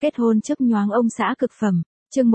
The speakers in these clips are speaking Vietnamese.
Kết hôn chớp nhoáng ông xã cực phẩm, chương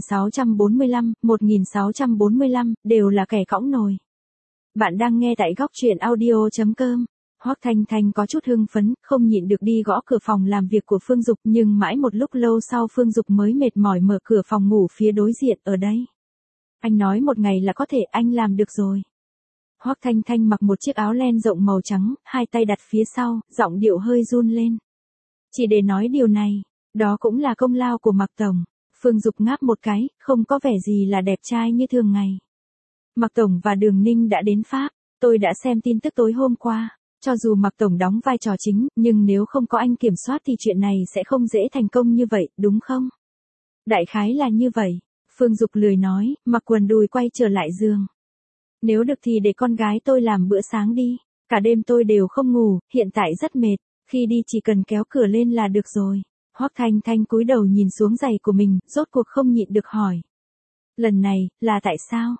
1645, đều là kẻ cõng nồi. Bạn đang nghe tại góc truyện audio.com. Hoắc Thanh Thanh có chút hưng phấn, không nhịn được đi gõ cửa phòng làm việc của Phương Dục, nhưng mãi một lúc lâu sau Phương Dục mới mệt mỏi mở cửa phòng ngủ phía đối diện. Ở đây. Anh nói một ngày là có thể, anh làm được rồi. Hoắc Thanh Thanh mặc một chiếc áo len rộng màu trắng, hai tay đặt phía sau, giọng điệu hơi run lên. Chỉ để nói điều này, đó cũng là công lao của Mạc Tổng. Phương Dục ngáp một cái, không có vẻ gì là đẹp trai như thường ngày. Mạc Tổng và Đường Ninh đã đến Pháp, tôi đã xem tin tức tối hôm qua. Cho dù Mạc Tổng đóng vai trò chính, nhưng nếu không có anh kiểm soát thì chuyện này sẽ không dễ thành công như vậy, đúng không? Đại khái là như vậy. Phương Dục lười nói, mặc quần đùi quay trở lại giường. Nếu được thì để con gái tôi làm bữa sáng đi. Cả đêm tôi đều không ngủ, hiện tại rất mệt. Khi đi chỉ cần kéo cửa lên là được rồi. Hoắc Thanh Thanh cúi đầu nhìn xuống giày của mình, rốt cuộc không nhịn được hỏi. Lần này, là tại sao?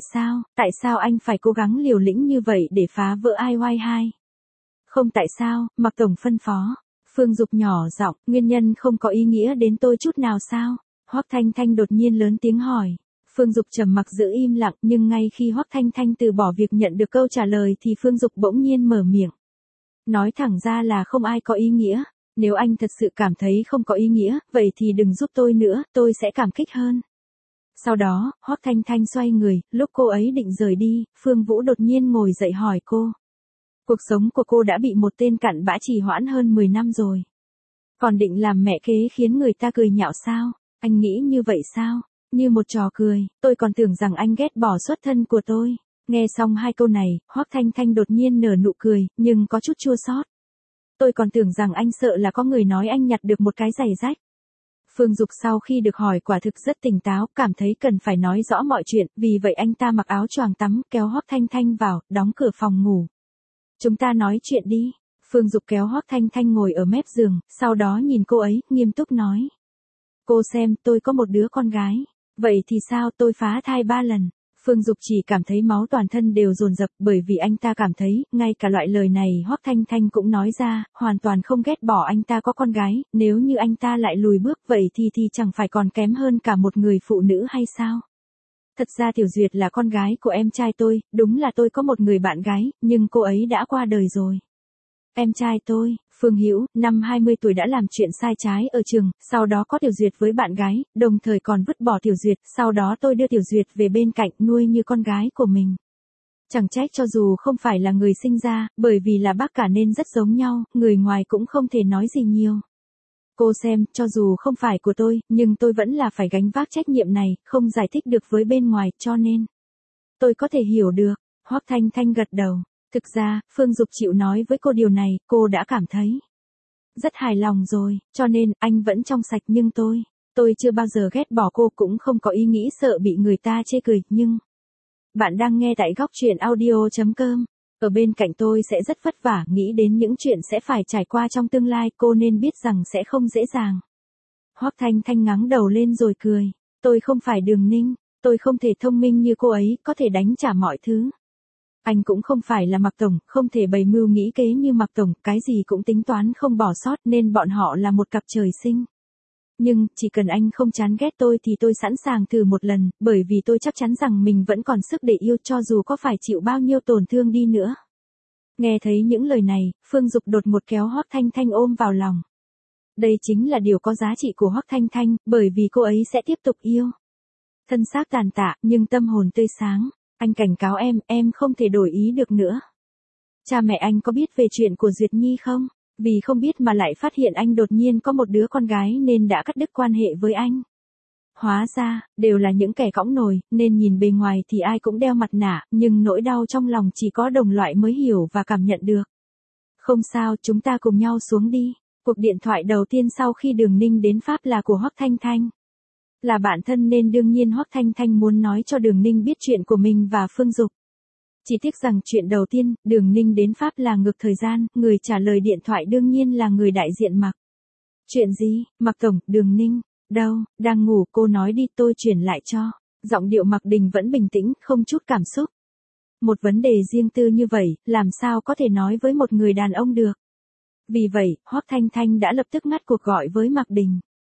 Tại sao anh phải cố gắng liều lĩnh như vậy để phá vỡ IY2? Không tại sao, Mạc Tổng phân phó. Phương Dục nhỏ giọng, nguyên nhân không có ý nghĩa đến tôi chút nào sao? Hoắc Thanh Thanh đột nhiên lớn tiếng hỏi. Phương Dục trầm mặc giữ im lặng, nhưng ngay khi Hoắc Thanh Thanh từ bỏ việc nhận được câu trả lời thì Phương Dục bỗng nhiên mở miệng. Nói thẳng ra là không ai có ý nghĩa. Nếu anh thật sự cảm thấy không có ý nghĩa, vậy thì đừng giúp tôi nữa, tôi sẽ cảm kích hơn. Sau đó, Hoắc Thanh Thanh xoay người, lúc cô ấy định rời đi, Phương Vũ đột nhiên ngồi dậy hỏi cô. Cuộc sống của cô đã bị một tên cặn bã trì hoãn hơn 10 năm rồi. Còn định làm mẹ kế khiến người ta cười nhạo sao? Anh nghĩ như vậy sao? Như một trò cười, tôi còn tưởng rằng anh ghét bỏ xuất thân của tôi. Nghe xong hai câu này, Hoắc Thanh Thanh đột nhiên nở nụ cười, nhưng có chút chua xót. Tôi còn tưởng rằng anh sợ là có người nói anh nhặt được một cái giày rách. Phương Dục sau khi được hỏi quả thực rất tỉnh táo, cảm thấy cần phải nói rõ mọi chuyện, vì vậy anh ta mặc áo choàng tắm, kéo Hoắc Thanh Thanh vào, đóng cửa phòng ngủ. Chúng ta nói chuyện đi. Phương Dục kéo Hoắc Thanh Thanh ngồi ở mép giường, sau đó nhìn cô ấy, nghiêm túc nói. Cô xem, tôi có một đứa con gái. Vậy thì sao, tôi phá thai 3 lần. Phương Dục chỉ cảm thấy máu toàn thân đều dồn dập, bởi vì anh ta cảm thấy, ngay cả loại lời này Hoắc Thanh Thanh cũng nói ra, hoàn toàn không ghét bỏ anh ta có con gái, nếu như anh ta lại lùi bước vậy thì chẳng phải còn kém hơn cả một người phụ nữ hay sao? Thật ra Tiểu Duyệt là con gái của em trai tôi, đúng là tôi có một người bạn gái, nhưng cô ấy đã qua đời rồi. Em trai tôi, Phương Hữu, năm 20 tuổi đã làm chuyện sai trái ở trường, sau đó có Tiểu Duyệt với bạn gái, đồng thời còn vứt bỏ Tiểu Duyệt, sau đó tôi đưa Tiểu Duyệt về bên cạnh nuôi như con gái của mình. Chẳng trách cho dù không phải là người sinh ra, bởi vì là bác cả nên rất giống nhau, người ngoài cũng không thể nói gì nhiều. Cô xem, cho dù không phải của tôi, nhưng tôi vẫn là phải gánh vác trách nhiệm này, không giải thích được với bên ngoài, cho nên. Tôi có thể hiểu được, Hoắc Thanh Thanh gật đầu. Thực ra, Phương Dục chịu nói với cô điều này, cô đã cảm thấy rất hài lòng rồi, cho nên, anh vẫn trong sạch nhưng tôi chưa bao giờ ghét bỏ cô, cũng không có ý nghĩ sợ bị người ta chê cười, nhưng. Bạn đang nghe tại góc truyện audio.com. Ở bên cạnh tôi sẽ rất vất vả, nghĩ đến những chuyện sẽ phải trải qua trong tương lai, cô nên biết rằng sẽ không dễ dàng. Hoắc Thanh Thanh ngắng đầu lên rồi cười. Tôi không phải Đường Ninh, tôi không thể thông minh như cô ấy, có thể đánh trả mọi thứ. Anh cũng không phải là Mạc Tổng, không thể bày mưu nghĩ kế như Mạc Tổng, cái gì cũng tính toán không bỏ sót nên bọn họ là một cặp trời sinh. Nhưng, chỉ cần anh không chán ghét tôi thì tôi sẵn sàng thử một lần, bởi vì tôi chắc chắn rằng mình vẫn còn sức để yêu cho dù có phải chịu bao nhiêu tổn thương đi nữa. Nghe thấy những lời này, Phương Dục đột ngột kéo Hoắc Thanh Thanh ôm vào lòng. Đây chính là điều có giá trị của Hoắc Thanh Thanh, bởi vì cô ấy sẽ tiếp tục yêu. Thân xác tàn tạ, nhưng tâm hồn tươi sáng. Anh cảnh cáo em không thể đổi ý được nữa. Cha mẹ anh có biết về chuyện của Duyệt Nhi không? Vì không biết mà lại phát hiện anh đột nhiên có một đứa con gái nên đã cắt đứt quan hệ với anh. Hóa ra, đều là những kẻ cõng nồi, nên nhìn bề ngoài thì ai cũng đeo mặt nạ, nhưng nỗi đau trong lòng chỉ có đồng loại mới hiểu và cảm nhận được. Không sao, chúng ta cùng nhau xuống đi. Cuộc điện thoại đầu tiên sau khi Đường Ninh đến Pháp là của Hoắc Thanh Thanh. Là bạn thân nên đương nhiên Hoắc Thanh Thanh muốn nói cho Đường Ninh biết chuyện của mình và Phương Dục. Chỉ tiếc rằng chuyện đầu tiên, Đường Ninh đến Pháp là ngược thời gian, người trả lời điện thoại đương nhiên là người đại diện Mạc. Chuyện gì, Mạc Tổng, Đường Ninh, đâu, đang ngủ, cô nói đi tôi chuyển lại cho. Giọng điệu Mạc Đình vẫn bình tĩnh, không chút cảm xúc. Một vấn đề riêng tư như vậy, làm sao có thể nói với một người đàn ông được. Vì vậy, Hoắc Thanh Thanh đã lập tức ngắt cuộc gọi với Mạc Đình.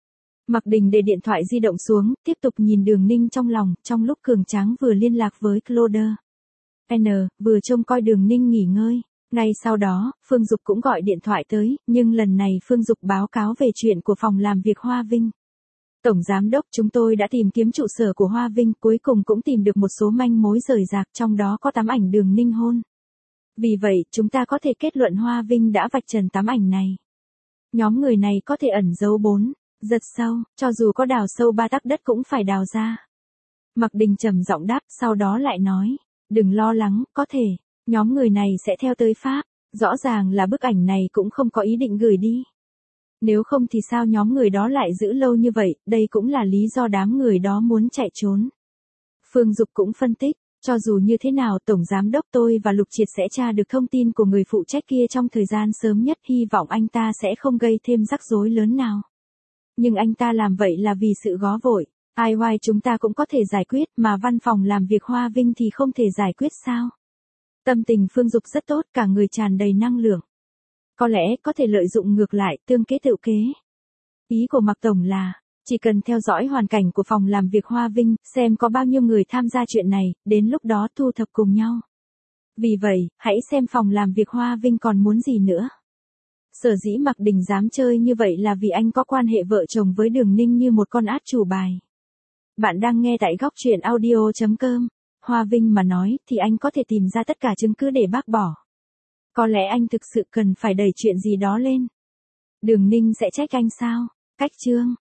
Mạc Đình để điện thoại di động xuống, tiếp tục nhìn Đường Ninh trong lòng, trong lúc Cường Tráng vừa liên lạc với Claude vừa trông coi Đường Ninh nghỉ ngơi. Ngay sau đó, Phương Dục cũng gọi điện thoại tới, nhưng lần này Phương Dục báo cáo về chuyện của phòng làm việc Hoa Vinh. Tổng Giám đốc, chúng tôi đã tìm kiếm trụ sở của Hoa Vinh, cuối cùng cũng tìm được một số manh mối rời rạc, trong đó có tấm ảnh Đường Ninh hôn. Vì vậy, chúng ta có thể kết luận Hoa Vinh đã vạch trần tấm ảnh này. Nhóm người này có thể ẩn giấu 4 giật sâu, cho dù có đào sâu 3 tấc đất cũng phải đào ra. Mạc Đình trầm giọng đáp, sau đó lại nói, đừng lo lắng, có thể, nhóm người này sẽ theo tới Pháp, rõ ràng là bức ảnh này cũng không có ý định gửi đi. Nếu không thì sao nhóm người đó lại giữ lâu như vậy, đây cũng là lý do đám người đó muốn chạy trốn. Phương Dục cũng phân tích, cho dù như thế nào Tổng Giám đốc tôi và Lục Triệt sẽ tra được thông tin của người phụ trách kia trong thời gian sớm nhất, hy vọng anh ta sẽ không gây thêm rắc rối lớn nào. Nhưng anh ta làm vậy là vì sự gó vội, ai oai chúng ta cũng có thể giải quyết mà văn phòng làm việc Hoa Vinh thì không thể giải quyết sao? Tâm tình Phương Dục rất tốt, cả người tràn đầy năng lượng. Có lẽ có thể lợi dụng ngược lại, tương kế tựu kế. Ý của Mạc Tổng là, chỉ cần theo dõi hoàn cảnh của phòng làm việc Hoa Vinh, xem có bao nhiêu người tham gia chuyện này, đến lúc đó thu thập cùng nhau. Vì vậy, hãy xem phòng làm việc Hoa Vinh còn muốn gì nữa. Sở dĩ Mạc Đình dám chơi như vậy là vì anh có quan hệ vợ chồng với Đường Ninh như một con át chủ bài. Bạn đang nghe tại góc truyện audio.com. Hoa Vinh mà nói thì anh có thể tìm ra tất cả chứng cứ để bác bỏ. Có lẽ anh thực sự cần phải đẩy chuyện gì đó lên. Đường Ninh sẽ trách anh sao? Cách chương